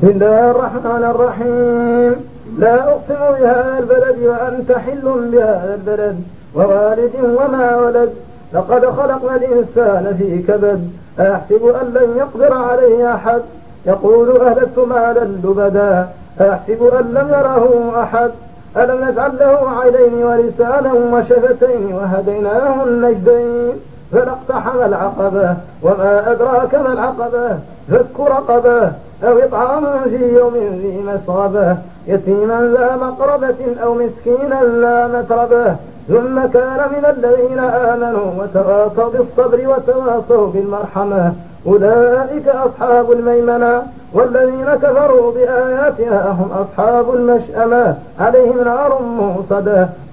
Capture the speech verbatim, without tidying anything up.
بسم الله الرحمن الرحيم. لا أقسم بهذا البلد وأنت حل بهذا البلد ووالد وما ولد. لقد خلقنا الإنسان في كبد. أيحسب أن لن يقدر عليه أحد. يقول أهلكت مالا لبدا. أيحسب أن لم يره أحد. ألم نجعل له عينين ولسانا وشفتين وهديناه النجدين فلاقتحم العقبة وما أدراك ما العقبة فك رقبة أو إطعام في يوم ذي مسغبة يتيما ذا مقربة أو مسكينا ذا متربة ثم كان من الذين آمنوا وتواصوا بالصبر وتواصوا بالمرحمة أولئك أصحاب الميمنة والذين كفروا بآياتنا هم أصحاب المشأمة عليهم نار موصدة